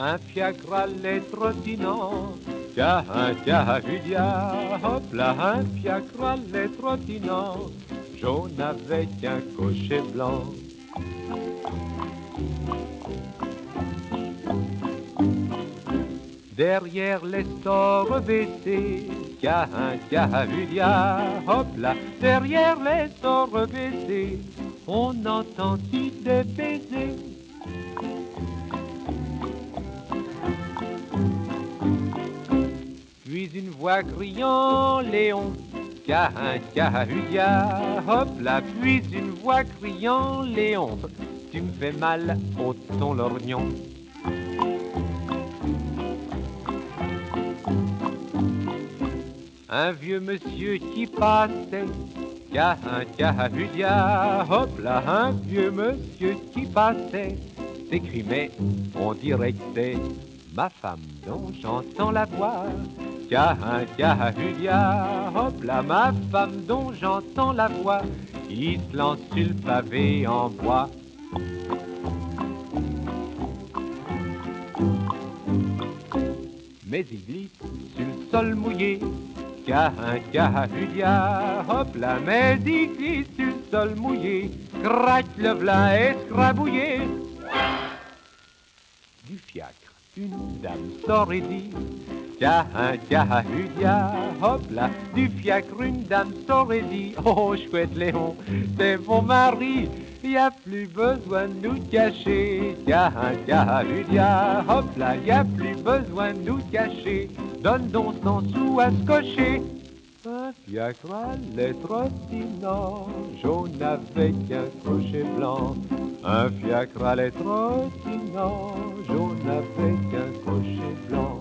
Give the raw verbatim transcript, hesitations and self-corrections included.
un fiacre allait trottinant. Tiens, tiens, Julia, hop là, un fiacre allait trottinant, jaune avec un cocher blanc. Derrière les stores baissés, tiens, tiens, Julia, hop là, derrière les stores baissés, on entendit des baisers. Puis une voix criant Léon, tiens, tiens, Julia, hop là, puis une voix criant Léon, tu me fais mal au ton lorgnon. Un vieux monsieur qui passait, tiens, tiens, Julia, hop là, un vieux monsieur qui passait, s'écrie mais on dirait que c'est ma femme dont j'entends la voix. Tiens, tiens, Julia, hop là, ma femme dont j'entends la voix, il se lance sur le pavé en bois. Mais il glisse sur le sol mouillé. Tiens, tiens, Julia, hop là, mais il glisse sur le sol mouillé, craque le v'là escrabouillé. Du fiacre, une dame sort et dit, tiens, tiens, Julia, hop là, du fiacre, une dame sort et dit, oh, chouette Léon, c'est mon mari, y a plus besoin de nous cacher. Tiens, tiens, Julia, hop là, y a plus besoin de nous cacher. Donne donc cent sous à ce cocher. Un fiacre allait trottinant, jaune avec un cocher blanc. Un fiacre allait trottinant, jaune avec un cocher blanc.